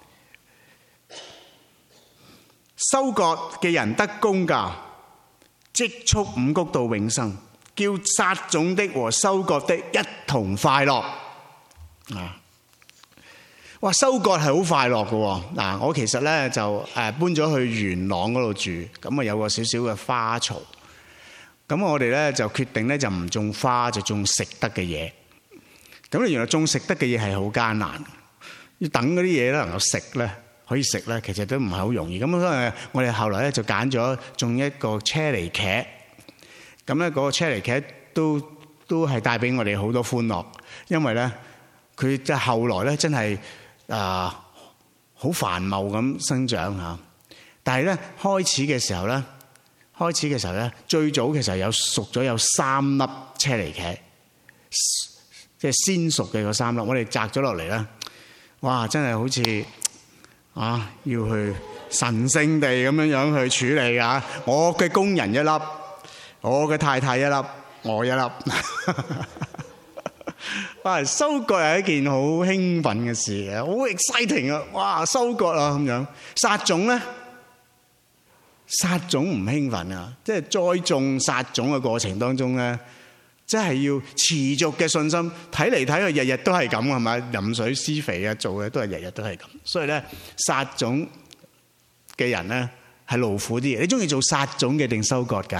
收割嘅人得工價，積蓄五穀到永生，叫撒種的和收割的一同快樂。哇！收割係好快樂嘅嗱，我其實咧就搬咗去元朗嗰度住，咁啊有個少少嘅花槽，咁我哋咧就決定咧就唔種花，就種食得嘅嘢。咁原來種食得嘅嘢係好艱難，要等嗰啲嘢咧能夠食咧，可以食咧，其實都唔係好容易。咁所以我哋後來咧就揀咗種一個車厘茄，咁咧嗰個車厘茄都係帶俾我哋好多歡樂，因為咧佢即係後來咧真係好繁茂咁生長嚇。但係咧開始嘅時候咧，最早嘅時候有熟咗有3粒車厘茄，即係先熟嘅嗰3粒，我哋摘咗落嚟咧，哇！真係好似要去神聖地咁樣去處理啊！我嘅工人1粒，我嘅太太1粒，我1粒。哇！收割係一件好興奮嘅事嘅，好 exciting 啊！哇！收割啊咁樣，撒種咧，撒種唔興奮啊！即係栽種撒種嘅過程當中咧，即係要持續嘅信心。睇嚟睇去，日日都係咁，係咪？飲水施肥啊，做嘅都係日日都係咁。所以咧，撒種嘅人咧係勞苦啲。你中意做撒種嘅定收割㗎？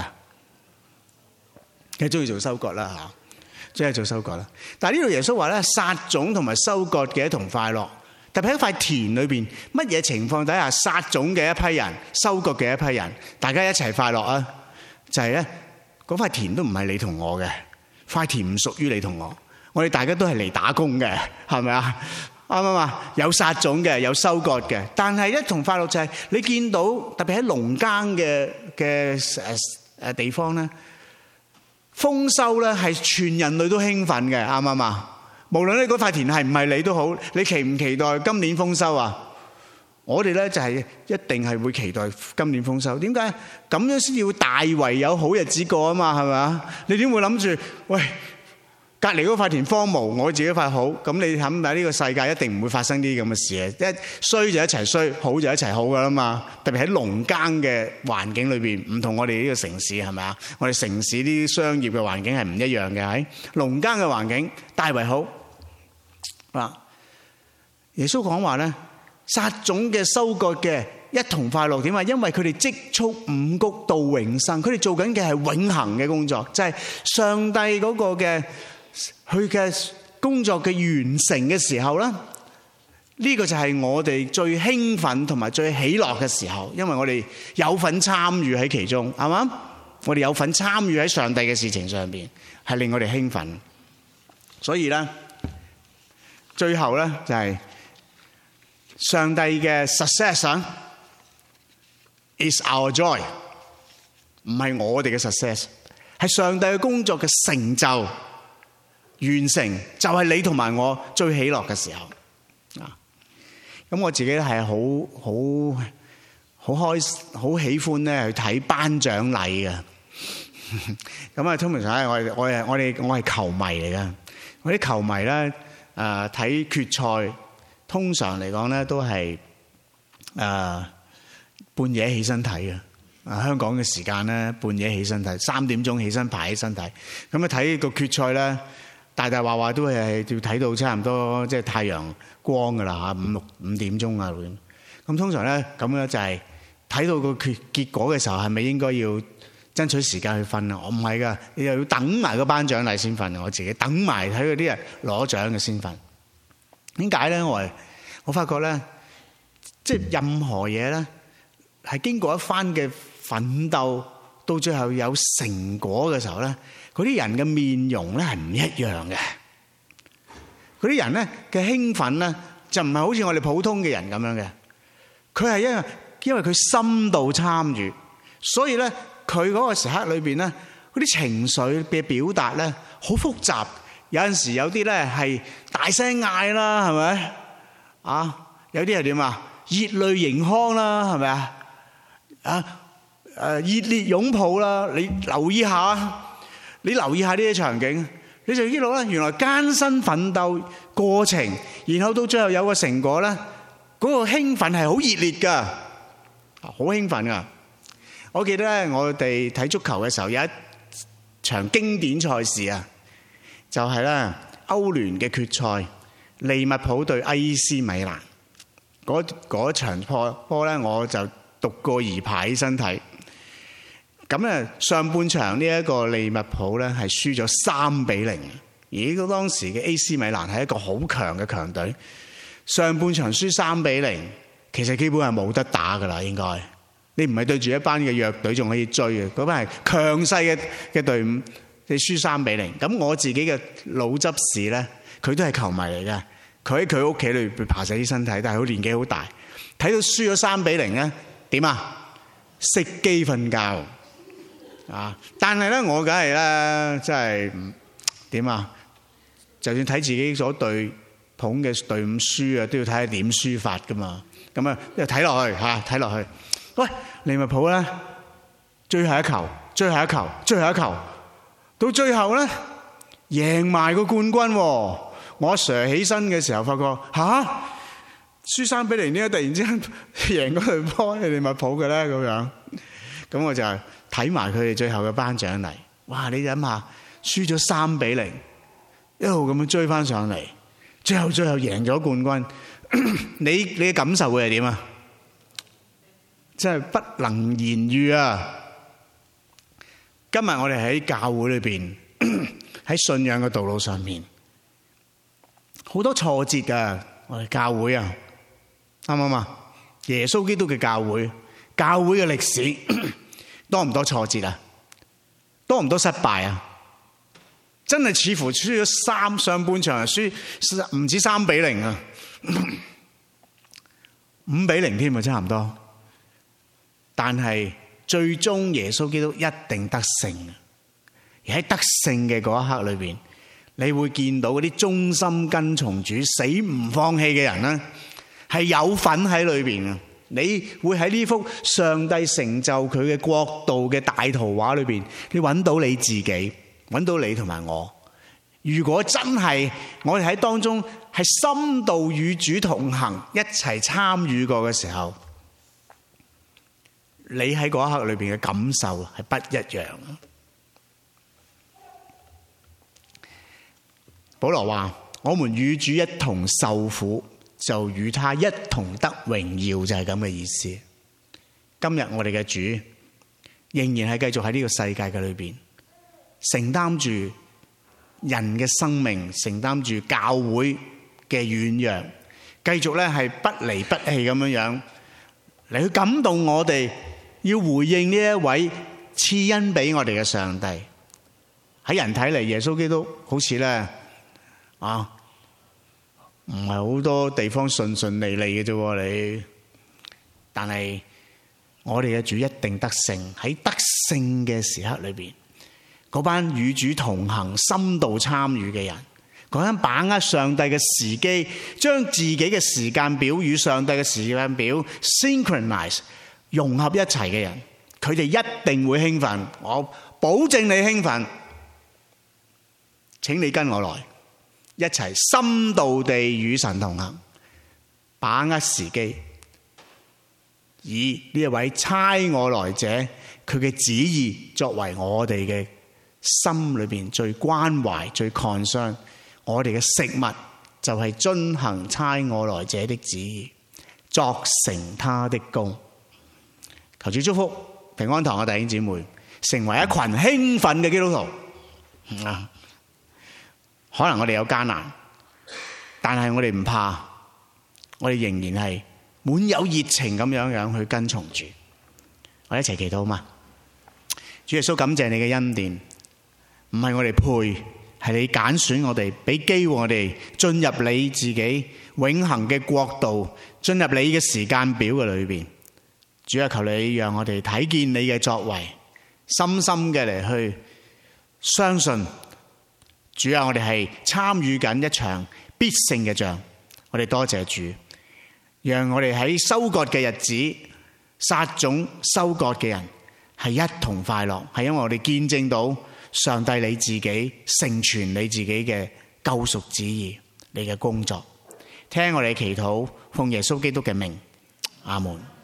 梗係中意做收割啦嚇。即係做收割啦，但係呢度耶穌話咧，撒種同埋收割嘅一同快樂。特別喺塊田裏邊，乜嘢情況底下撒種嘅一批人、收割嘅一批人，大家一齊快樂啊？就係咧，嗰塊田都唔係你同我嘅，塊田唔屬於你同我，我哋大家都係嚟打工嘅，係咪啊？啱唔啱啊？有撒種嘅，有收割嘅，但係一同快樂就係你見到，特別喺農耕嘅地方咧。豐收咧係全人類都興奮嘅，啱唔啱啊？無論你嗰塊田係唔係你都好，你期唔期待今年豐收啊？我哋咧就係一定係會期待今年豐收。點解？咁樣先要大為有好日子過啊嘛，係咪啊？你點會諗住喂隔離嗰塊田荒蕪，我自己塊好？咁你諗下呢個世界一定唔會發生啲咁嘅事嘅，一衰就一齊衰，好就一齊好噶啦嘛。特別喺農耕嘅環境裏邊，唔同我哋呢個城市係咪啊？我哋城市啲商業嘅環境係唔一樣嘅，喺農耕嘅環境大為好。嗱，耶穌講話咧，撒種嘅、收割嘅一同快樂點啊？因為佢哋積蓄五穀到永生，佢哋做緊嘅係永恆嘅工作，就係上帝嗰個嘅。佢嘅工作嘅完成嘅時候咧，呢個就係我哋最興奮同埋最喜樂嘅時候，因為我哋有份參與喺其中，係嘛？我哋有份參與喺上帝嘅事情上邊，係令我哋興奮。所以咧，最後咧就係上帝嘅 success is our joy， 唔係我哋嘅 success， 係上帝嘅工作嘅成就。完成就係你同埋我最喜樂嘅時候啊！咁我自己係好喜歡咧去睇頒獎禮嘅。咁啊，通常咧我係球迷嚟噶。我啲球迷咧睇決賽，通常嚟講咧都係半夜起身睇嘅。香港嘅時間咧半夜起身睇，3點鐘起身排起身睇。咁啊睇個決賽咧。大話都係要睇到差唔多即係太陽光㗎啦嚇，5點鐘啊咁通常咧咁樣就係睇到個結果嘅時候，係咪應該要爭取時間去瞓啊？我唔係㗎，你又要等埋個頒獎禮先瞓。我自己等埋睇嗰啲人攞獎嘅先瞓。點解咧？我發覺咧，即係任何嘢咧， 係經過一番嘅奮鬥，到最後有成果嘅時候咧，嗰啲人嘅面容咧係唔一樣嘅。嗰啲人咧嘅興奮咧就唔係好似我哋普通嘅人咁樣嘅，佢係因為佢深度參與，所以咧佢嗰個時刻裏邊咧嗰啲情緒嘅表達咧好複雜。有陣時有啲咧係大聲嗌啦，係咪啊？有啲係點啊？熱淚盈眶啦，係咪啊？熱烈擁抱啦！你留意下呢啲場景，你就知道咧，原來艱辛奮鬥過程，然後到最後有個成果咧，嗰個興奮係好熱烈噶，好興奮噶。我記得咧，我哋睇足球嘅時候有一場經典賽事啊，就係咧歐聯嘅決賽，利物浦對 AC 米蘭嗰場波咧，我就獨個兒爬起身睇。咁咧上半場呢一個利物浦咧係輸咗3-0，而呢個當時嘅 AC 米蘭係一個好強嘅強隊。上半場輸3-0，其實基本係冇得打噶啦，應該你唔係對住一班嘅弱隊仲可以追嘅，嗰班係強勢嘅隊伍，你輸3-0。咁我自己嘅老執事咧，佢都係球迷嚟嘅，佢喺佢屋企裏邊爬起身睇，但係佢年紀好大，睇到輸咗3-0咧，點啊？熄機瞓覺。但係咧，我梗係咧，真係點啊？就算睇自己所捧嘅隊伍輸啊，都要睇下點輸法噶嘛。咁啊，一睇落去睇落去。喂，利物浦咧，最後一球，到最後咧，贏埋個冠軍。我阿 Sir 起身嘅時候，發覺輸3-0呢，突然之間贏嗰隊波係利物浦嘅咧，咁樣。咁我就睇埋佢哋最後嘅頒獎禮，哇！你諗下，輸咗3-0，一路咁樣追翻上嚟，最後贏咗冠軍，你嘅感受會係點啊？真係不能言喻啊！今日我哋喺教會裏邊，喺信仰嘅道路上面，好多挫折噶，我哋教會啊，啱唔啱啊？耶穌基督嘅教會嘅歷史。多唔多挫折啊？多唔多失敗啊？真係似乎輸咗上半場輸唔止3-0啊，5-0添啊，差唔多。但係最終耶穌基督一定得勝。而喺得勝嘅嗰一刻裏邊，你會見到嗰啲忠心跟從主、死唔放棄嘅人呢，係有份喺裏邊啊！你會喺呢幅上帝成就佢嘅國度嘅大圖畫裏邊，你揾到你自己，揾到你同埋我。如果真係我哋喺當中係深度與主同行，一齊參與過嘅時候，你喺嗰一刻裏邊嘅感受係不一樣。保羅話：我們與主一同受苦，就與他一同得榮耀，就係咁嘅意思。今日我哋嘅主仍然係繼續喺呢個世界嘅裏邊，承擔住人嘅生命，承擔住教會嘅軟弱，繼續咧係不離不棄咁樣樣嚟去感動我哋，要回應呢一位賜恩俾我哋嘅上帝。喺人睇嚟，耶穌基督好似咧唔係好多地方順順利利嘅啫，你。但係我哋嘅主一定得勝。喺得勝嘅時刻裏邊，嗰班與主同行、深度參與嘅人，嗰班把握上帝嘅時機，將自己嘅時間表與上帝嘅時間表 synchronize 融合一齊嘅人，佢哋一定會興奮。我保證你興奮。請你跟我來，一齊深度地與神同行，把握時機，以呢一位差我來者佢嘅旨意作為我哋嘅心裏邊最關懷、最 concern。我哋嘅食物就係遵行差我來者的旨意，作成他的功。求主祝福平安堂嘅弟兄姊妹，成為一群興奮嘅基督徒啊！可能我哋有艱難，但係我哋唔怕，我哋仍然係滿有熱情咁樣去跟從主。 我哋一齊祈禱嘛。主耶穌，感謝你嘅恩典，唔係我哋配，係你揀選我哋，俾機會我哋進入你自己永恆嘅國度，進入你嘅時間表嘅裏邊。主啊，求你讓我哋睇見你嘅作為，深深嘅嚟去相信。主啊，我哋係參與緊一場必勝嘅仗。我哋多謝主，讓我哋喺收割嘅日子，撒種收割嘅人係一同快樂，係因為我哋見證到上帝你自己成全你自己嘅救贖旨意，你嘅工作。聽我哋祈禱，奉耶穌基督嘅名，阿門。